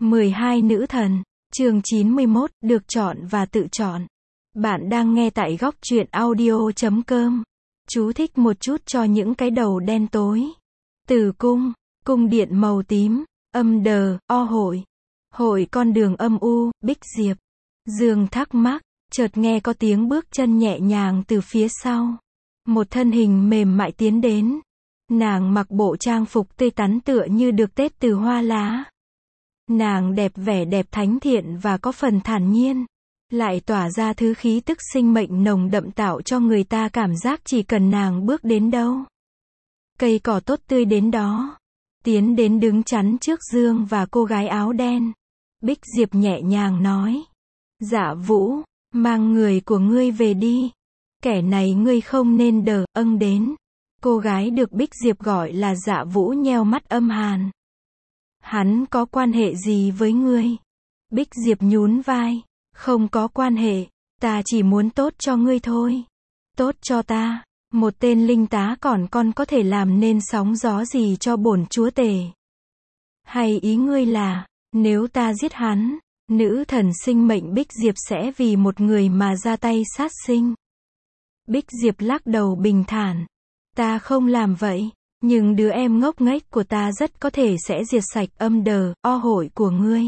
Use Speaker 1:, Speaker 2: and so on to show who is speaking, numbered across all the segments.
Speaker 1: 12 nữ thần, chương 91, được chọn và tự chọn. Bạn đang nghe tại góc truyện audio.com. Chú thích một chút cho những cái đầu đen tối. Tử cung, cung điện màu tím, âm đờ, o hội. Hội con đường âm u, Bích Diệp. Dương thắc mắc, chợt nghe có tiếng bước chân nhẹ nhàng từ phía sau. Một thân hình mềm mại tiến đến. Nàng mặc bộ trang phục tươi tắn tựa như được tết từ hoa lá. Nàng đẹp vẻ đẹp thánh thiện và có phần thản nhiên, lại tỏa ra thứ khí tức sinh mệnh nồng đậm tạo cho người ta cảm giác chỉ cần nàng bước đến đâu, cây cỏ tốt tươi đến đó. Tiến đến đứng chắn trước Dương và cô gái áo đen. Bích Diệp nhẹ nhàng nói: Dạ Vũ, mang người của ngươi về đi. Kẻ này ngươi không nên đờ âng đến. Cô gái được Bích Diệp gọi là Dạ Vũ nheo mắt âm hàn. Hắn có quan hệ gì với ngươi? Bích Diệp nhún vai. Không có quan hệ, ta chỉ muốn tốt cho ngươi thôi. Tốt cho ta, một tên linh tá còn con có thể làm nên sóng gió gì cho bổn chúa tể? Hay ý ngươi là, nếu ta giết hắn, nữ thần sinh mệnh Bích Diệp sẽ vì một người mà ra tay sát sinh? Bích Diệp lắc đầu bình thản. Ta không làm vậy. Nhưng đứa em ngốc nghếch của ta rất có thể sẽ diệt sạch âm đờ, o hội của ngươi.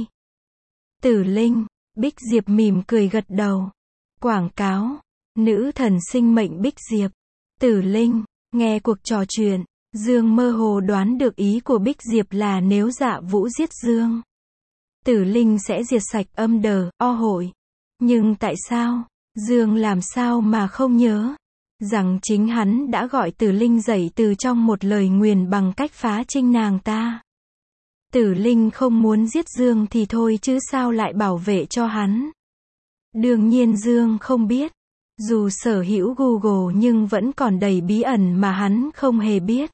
Speaker 1: Tử Linh, Bích Diệp mỉm cười gật đầu. Quảng cáo, nữ thần sinh mệnh Bích Diệp. Tử Linh, nghe cuộc trò chuyện, Dương mơ hồ đoán được ý của Bích Diệp là nếu Dạ Vũ giết Dương, Tử Linh sẽ diệt sạch âm đờ, o hội. Nhưng tại sao, Dương làm sao mà không nhớ rằng chính hắn đã gọi Tử Linh dậy từ trong một lời nguyền bằng cách phá trinh nàng ta. Tử Linh không muốn giết Dương thì thôi chứ sao lại bảo vệ cho hắn. Đương nhiên Dương không biết. Dù sở hữu Google nhưng vẫn còn đầy bí ẩn mà hắn không hề biết.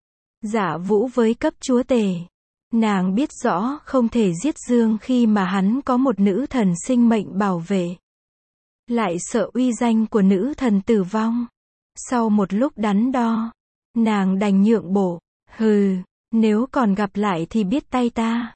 Speaker 1: Dạ Vũ với cấp chúa tể, nàng biết rõ không thể giết Dương khi mà hắn có một nữ thần sinh mệnh bảo vệ. Lại sợ uy danh của nữ thần tử vong. Sau một lúc đắn đo, nàng đành nhượng bộ. Hừ, nếu còn gặp lại thì biết tay ta.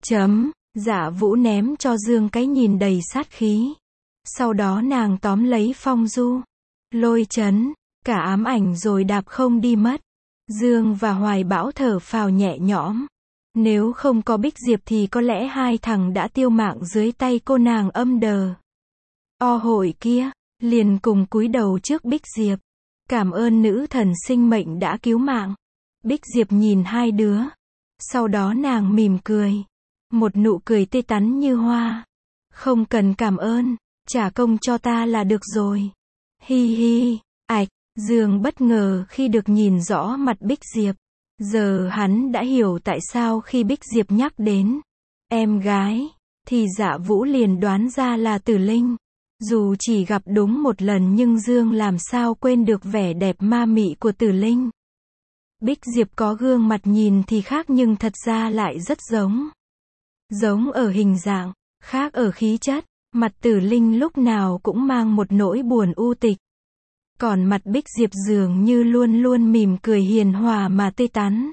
Speaker 1: Dạ Vũ ném cho Dương cái nhìn đầy sát khí. Sau đó nàng tóm lấy phong du, lôi chấn, cả ám ảnh rồi đạp không đi mất. Dương và Hoài Bão thở phào nhẹ nhõm. Nếu không có Bích Diệp thì có lẽ hai thằng đã tiêu mạng dưới tay cô nàng âm đờ, o hội kia. Liền cùng cúi đầu trước Bích Diệp. Cảm ơn nữ thần sinh mệnh đã cứu mạng. Bích Diệp nhìn hai đứa. Sau đó nàng mỉm cười. Một nụ cười tươi tắn như hoa. Không cần cảm ơn, trả công cho ta là được rồi. Hi hi, ạch, Dương bất ngờ khi được nhìn rõ mặt Bích Diệp. Giờ hắn đã hiểu tại sao khi Bích Diệp nhắc đến em gái, thì Dạ Vũ liền đoán ra là Tử Linh. Dù chỉ gặp đúng một lần nhưng Dương làm sao quên được vẻ đẹp ma mị của Tử Linh. Bích Diệp có gương mặt nhìn thì khác nhưng thật ra lại rất giống. Giống ở hình dạng, khác ở khí chất. Mặt Tử Linh lúc nào cũng mang một nỗi buồn u tịch. Còn mặt Bích Diệp dường như luôn luôn mỉm cười hiền hòa mà tươi tắn.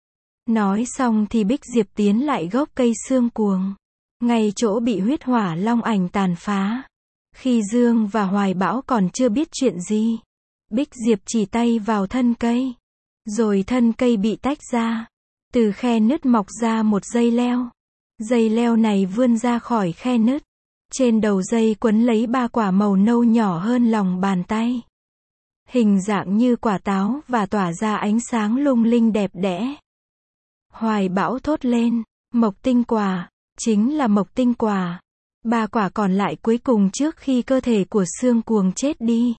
Speaker 1: Nói xong thì Bích Diệp tiến lại gốc cây xương cuồng, ngay chỗ bị huyết hỏa long ảnh tàn phá. Khi Dương và Hoài Bão còn chưa biết chuyện gì, Bích Diệp chỉ tay vào thân cây. Rồi thân cây bị tách ra. Từ khe nứt mọc ra một dây leo. Dây leo này vươn ra khỏi khe nứt. Trên đầu dây quấn lấy 3 quả màu nâu nhỏ hơn lòng bàn tay. Hình dạng như quả táo và tỏa ra ánh sáng lung linh đẹp đẽ. Hoài Bão thốt lên, mộc tinh quả, chính là mộc tinh quả. 3 quả còn lại cuối cùng trước khi cơ thể của xương cuồng chết đi.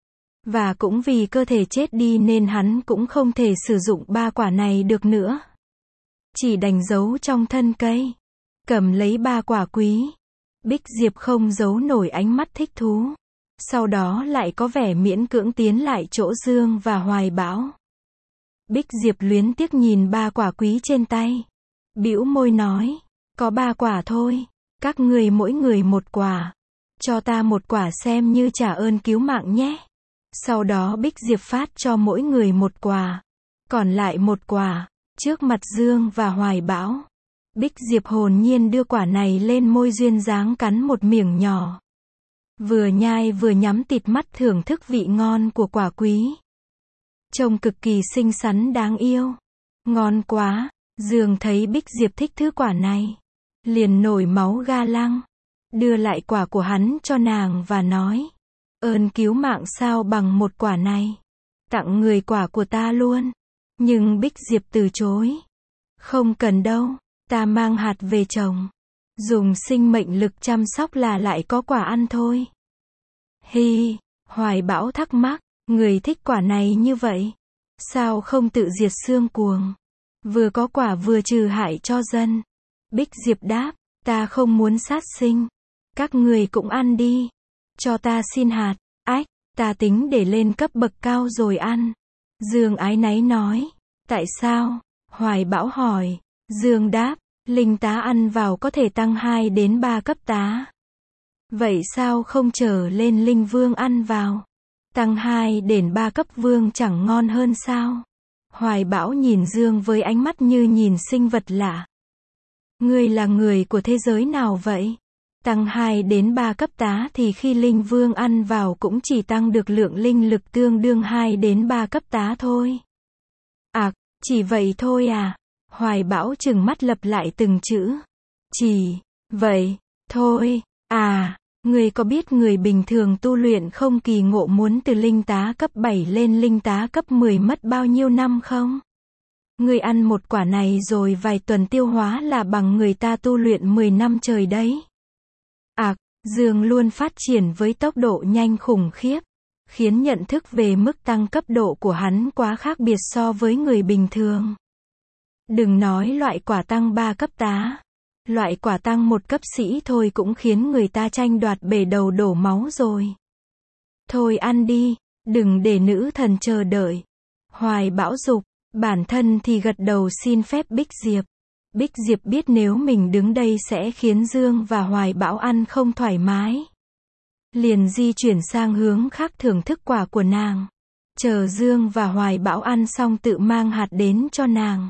Speaker 1: Và cũng vì cơ thể chết đi nên hắn cũng không thể sử dụng 3 quả này được nữa. Chỉ đành giấu trong thân cây. Cầm lấy 3 quả quý. Bích Diệp không giấu nổi ánh mắt thích thú. Sau đó lại có vẻ miễn cưỡng tiến lại chỗ Dương và Hoài Bão. Bích Diệp luyến tiếc nhìn 3 quả quý trên tay. Bĩu môi nói, có 3 quả thôi. Các ngươi mỗi người 1 quả. Cho ta 1 quả xem như trả ơn cứu mạng nhé. Sau đó Bích Diệp phát cho mỗi người 1 quả. Còn lại 1 quả. Trước mặt Dương và Hoài Bão. Bích Diệp hồn nhiên đưa quả này lên môi duyên dáng cắn một miếng nhỏ. Vừa nhai vừa nhắm tịt mắt thưởng thức vị ngon của quả quý. Trông cực kỳ xinh xắn đáng yêu. Ngon quá, Dương thấy Bích Diệp thích thứ quả này. Liền nổi máu ga lăng. Đưa lại quả của hắn cho nàng và nói. Ơn cứu mạng sao bằng một quả này. Tặng người quả của ta luôn. Nhưng Bích Diệp từ chối. Không cần đâu, ta mang hạt về trồng. Dùng sinh mệnh lực chăm sóc là lại có quả ăn thôi. Hi, Hoài Bão thắc mắc, người thích quả này như vậy. Sao không tự diệt xương cuồng? Vừa có quả vừa trừ hại cho dân. Bích Diệp đáp, ta không muốn sát sinh. Các người cũng ăn đi. Cho ta xin hạt, ách, ta tính để lên cấp bậc cao rồi ăn. Dương áy náy nói, tại sao? Hoài Bão hỏi. Dương đáp, linh tá ăn vào có thể tăng 2 đến 3 cấp tá. Vậy sao không trở lên linh vương ăn vào? Tăng 2 đến 3 cấp vương chẳng ngon hơn sao? Hoài Bão nhìn Dương với ánh mắt như nhìn sinh vật lạ. Ngươi là người của thế giới nào vậy? Tăng 2 đến 3 cấp tá thì khi linh vương ăn vào cũng chỉ tăng được lượng linh lực tương đương 2 đến 3 cấp tá thôi. À, chỉ vậy thôi à? Hoài Bão trừng mắt lặp lại từng chữ. Chỉ vậy thôi à? Ngươi có biết người bình thường tu luyện không kỳ ngộ muốn từ linh tá cấp 7 lên linh tá cấp 10 mất bao nhiêu năm không? Ngươi ăn một quả này rồi vài tuần tiêu hóa là bằng người ta tu luyện 10 năm trời đấy. À, Dương luôn phát triển với tốc độ nhanh khủng khiếp, khiến nhận thức về mức tăng cấp độ của hắn quá khác biệt so với người bình thường. Đừng nói loại quả tăng 3 cấp tá. Loại quả tăng 1 cấp sĩ thôi cũng khiến người ta tranh đoạt bể đầu đổ máu rồi. Thôi ăn đi, đừng để nữ thần chờ đợi. Hoài Bão dục, bản thân thì gật đầu xin phép Bích Diệp. Bích Diệp biết nếu mình đứng đây sẽ khiến Dương và Hoài Bão ăn không thoải mái. Liền di chuyển sang hướng khác thưởng thức quả của nàng. Chờ Dương và Hoài Bão ăn xong tự mang hạt đến cho nàng.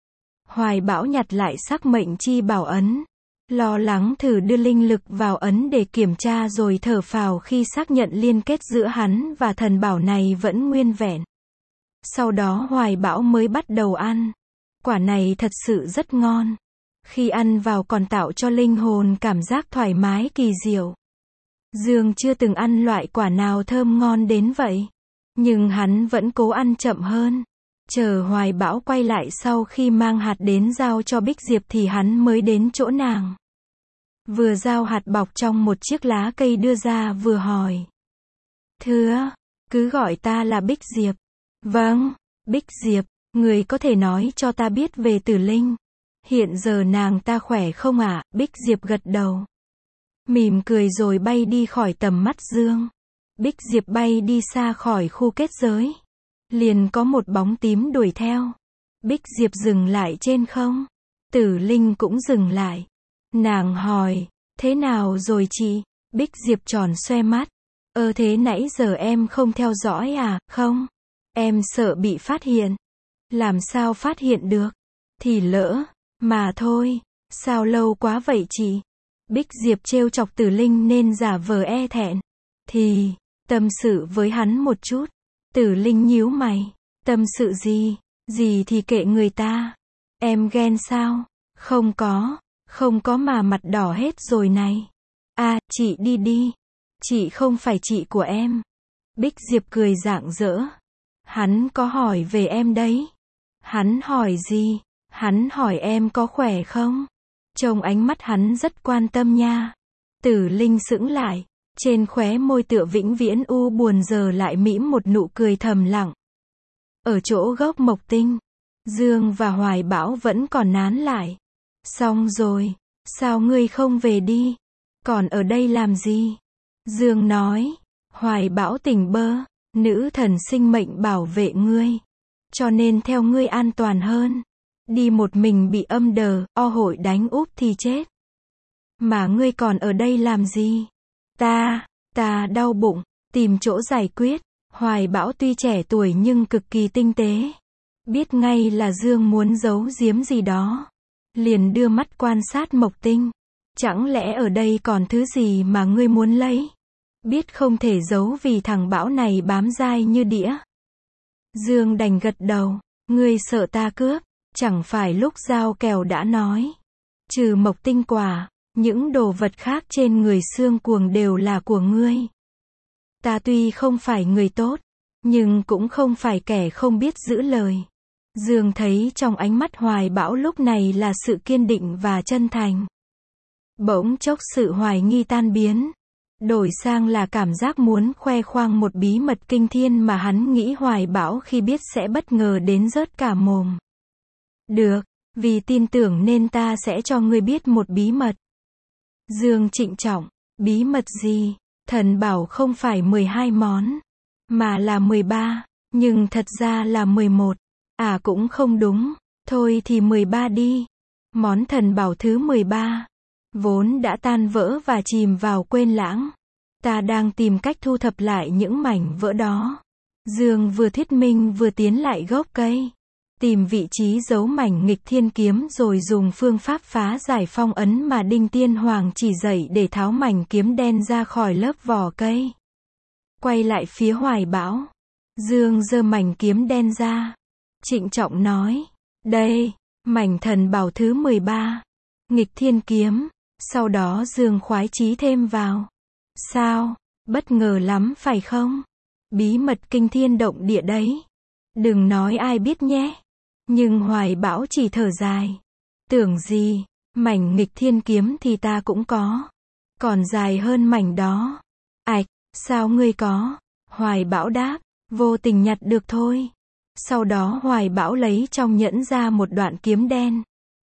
Speaker 1: Hoài Bão nhặt lại sắc mệnh chi bảo ấn. Lo lắng thử đưa linh lực vào ấn để kiểm tra rồi thở phào khi xác nhận liên kết giữa hắn và thần bảo này vẫn nguyên vẹn. Sau đó Hoài Bão mới bắt đầu ăn. Quả này thật sự rất ngon. Khi ăn vào còn tạo cho linh hồn cảm giác thoải mái kỳ diệu. Dương chưa từng ăn loại quả nào thơm ngon đến vậy. Nhưng hắn vẫn cố ăn chậm hơn. Chờ Hoài Bão quay lại sau khi mang hạt đến giao cho Bích Diệp thì hắn mới đến chỗ nàng. Vừa giao hạt bọc trong một chiếc lá cây đưa ra vừa hỏi. Thưa, cứ gọi ta là Bích Diệp. Vâng, Bích Diệp, người có thể nói cho ta biết về Tử Linh. Hiện giờ nàng ta khỏe không ạ? Bích Diệp gật đầu. Mỉm cười rồi bay đi khỏi tầm mắt Dương. Bích Diệp bay đi xa khỏi khu kết giới. Liền có một bóng tím đuổi theo. Bích Diệp dừng lại trên không. Tử Linh cũng dừng lại. Nàng hỏi, thế nào rồi chị? Bích Diệp tròn xoe mắt. Thế nãy giờ em không theo dõi à? Không. Em sợ bị phát hiện. Làm sao phát hiện được? Thì lỡ. Mà thôi. Sao lâu quá vậy chị? Bích Diệp trêu chọc Tử Linh nên giả vờ e thẹn. Thì, tâm sự với hắn một chút. Tử Linh nhíu mày. Tâm sự gì? Gì thì kệ người ta. Em ghen sao? Không có mà mặt đỏ hết rồi này. À, chị đi đi. Chị không phải chị của em. Bích Diệp cười rạng rỡ. Hắn có hỏi về em đấy. Hắn hỏi gì? Hắn hỏi em có khỏe không? Trông ánh mắt hắn rất quan tâm nha. Tử Linh sững lại. Trên khóe môi tựa vĩnh viễn u buồn giờ lại mỉm một nụ cười thầm lặng. Ở chỗ gốc Mộc Tinh, Dương và Hoài Bão vẫn còn nán lại. Xong rồi, sao ngươi không về đi? Còn ở đây làm gì? Dương nói, Hoài Bão tỉnh bơ, nữ thần sinh mệnh bảo vệ ngươi. Cho nên theo ngươi an toàn hơn. Đi một mình bị âm đờ, hội đánh úp thì chết. Mà ngươi còn ở đây làm gì? Ta đau bụng, tìm chỗ giải quyết. Hoài Bão tuy trẻ tuổi nhưng cực kỳ tinh tế. Biết ngay là Dương muốn giấu giếm gì đó. liền đưa mắt quan sát Mộc Tinh. Chẳng lẽ ở đây còn thứ gì mà ngươi muốn lấy? Biết không thể giấu vì thằng Bão này bám dai như đĩa. Dương đành gật đầu, ngươi sợ ta cướp, chẳng phải lúc giao kèo đã nói. Trừ Mộc Tinh quả, những đồ vật khác trên người Sương Cuồng đều là của ngươi. Ta tuy không phải người tốt, nhưng cũng không phải kẻ không biết giữ lời. Dương thấy trong ánh mắt Hoài Bão lúc này là sự kiên định và chân thành. Bỗng chốc sự hoài nghi tan biến, đổi sang là cảm giác muốn khoe khoang một bí mật kinh thiên mà hắn nghĩ Hoài Bão khi biết sẽ bất ngờ đến rớt cả mồm. Được, vì tin tưởng nên ta sẽ cho ngươi biết một bí mật. Dương trịnh trọng, bí mật gì? Thần bảo không phải 12 món, mà là 13, nhưng thật ra là 11. À cũng không đúng, thôi thì 13 đi. Món thần bảo thứ 13, vốn đã tan vỡ và chìm vào quên lãng. Ta đang tìm cách thu thập lại những mảnh vỡ đó. Dương vừa thuyết minh vừa tiến lại gốc cây, tìm vị trí giấu mảnh nghịch thiên kiếm rồi dùng phương pháp phá giải phong ấn mà Đinh Tiên Hoàng chỉ dạy để tháo mảnh kiếm đen ra khỏi lớp vỏ cây. Quay lại phía Hoài Bão, Dương giơ mảnh kiếm đen ra, trịnh trọng nói, đây, mảnh thần bảo thứ 13, nghịch thiên kiếm. Sau đó Dương khoái chí thêm vào. Sao, bất ngờ lắm phải không? Bí mật kinh thiên động địa đấy. Đừng nói ai biết nhé. Nhưng Hoài Bão chỉ thở dài. Tưởng gì, mảnh nghịch thiên kiếm thì ta cũng có. Còn dài hơn mảnh đó. Ảch, sao ngươi có? Hoài Bão đáp, vô tình nhặt được thôi. Sau đó Hoài Bão lấy trong nhẫn ra một đoạn kiếm đen.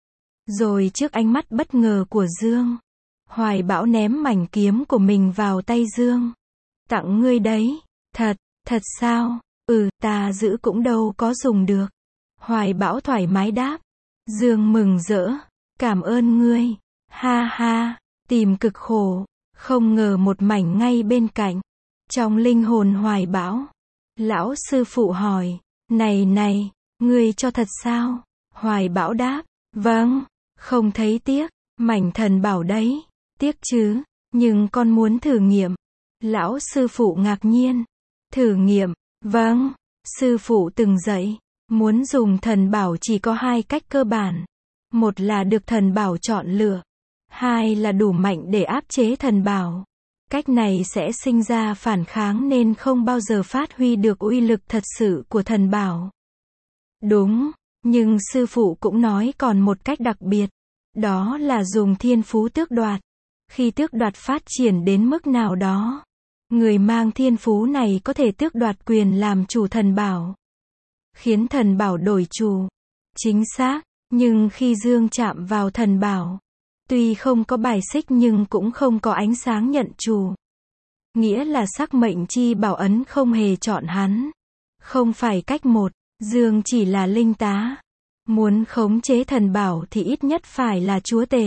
Speaker 1: Rồi trước ánh mắt bất ngờ của Dương, Hoài Bão ném mảnh kiếm của mình vào tay Dương. Tặng ngươi đấy. Thật sao? Ta giữ cũng đâu có dùng được. Hoài Bão thoải mái đáp. Dương mừng rỡ. Cảm ơn ngươi. Ha ha, tìm cực khổ. Không ngờ một mảnh ngay bên cạnh. Trong linh hồn Hoài Bão, lão sư phụ hỏi, này, ngươi cho thật sao? Hoài Bão đáp, vâng, không thấy tiếc, mảnh thần bảo đấy. Tiếc chứ, nhưng con muốn thử nghiệm. Lão sư phụ ngạc nhiên. Thử nghiệm, vâng, sư phụ từng dạy, muốn dùng thần bảo chỉ có hai cách cơ bản. Một là được thần bảo chọn lựa, hai là đủ mạnh để áp chế thần bảo. Cách này sẽ sinh ra phản kháng nên không bao giờ phát huy được uy lực thật sự của thần bảo. Đúng, nhưng sư phụ cũng nói còn một cách đặc biệt, đó là dùng thiên phú tước đoạt. Khi tước đoạt phát triển đến mức nào đó, người mang thiên phú này có thể tước đoạt quyền làm chủ thần bảo, khiến thần bảo đổi chủ. Chính xác, nhưng khi Dương chạm vào thần bảo, tuy không có bài xích nhưng cũng không có ánh sáng nhận chủ. Nghĩa là sắc mệnh chi bảo ấn không hề chọn hắn. Không phải cách một, Dương chỉ là linh tá. Muốn khống chế thần bảo thì ít nhất phải là chúa tể.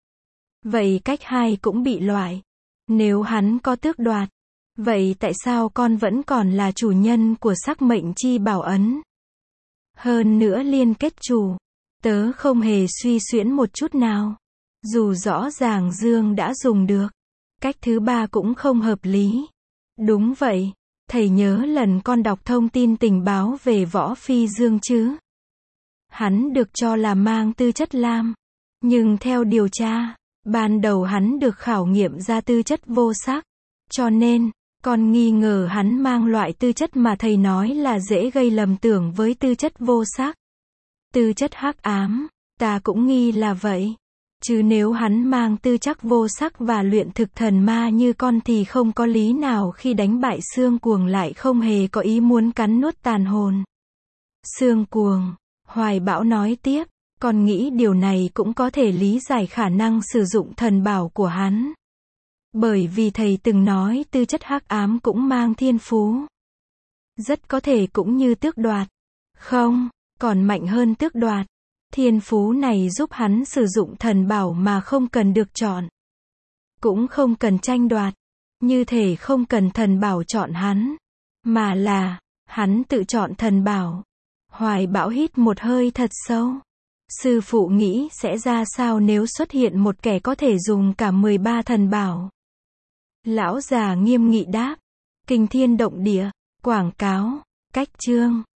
Speaker 1: Vậy cách hai cũng bị loại. Nếu hắn có tước đoạt, vậy tại sao con vẫn còn là chủ nhân của sắc mệnh chi bảo ấn? Hơn nữa liên kết chủ, tớ không hề suy xuyễn một chút nào. Dù rõ ràng Dương đã dùng được. Cách thứ ba cũng không hợp lý. Đúng vậy, thầy nhớ lần con đọc thông tin tình báo về Võ Phi Dương chứ? Hắn được cho là mang tư chất lam. Nhưng theo điều tra, ban đầu hắn được khảo nghiệm ra tư chất vô sắc. Cho nên, con nghi ngờ hắn mang loại tư chất mà thầy nói là dễ gây lầm tưởng với tư chất vô sắc. Tư chất hắc ám, ta cũng nghi là vậy. Chứ nếu hắn mang tư chất vô sắc và luyện thực thần ma như con thì không có lý nào khi đánh bại Sương Cuồng lại không hề có ý muốn cắn nuốt tàn hồn. Sương Cuồng, Hoài Bão nói tiếp, con nghĩ điều này cũng có thể lý giải khả năng sử dụng thần bảo của hắn. Bởi vì thầy từng nói tư chất hắc ám cũng mang thiên phú. Rất có thể cũng như tước đoạt. Không, còn mạnh hơn tước đoạt. Thiên phú này giúp hắn sử dụng thần bảo mà không cần được chọn. Cũng không cần tranh đoạt. Như thể không cần thần bảo chọn hắn. Mà là, hắn tự chọn thần bảo. Hoài Bão hít một hơi thật sâu. Sư phụ nghĩ sẽ ra sao nếu xuất hiện một kẻ có thể dùng cả 13 thần bảo? Lão già nghiêm nghị đáp. Kinh thiên động địa. Quảng cáo. Cách chương.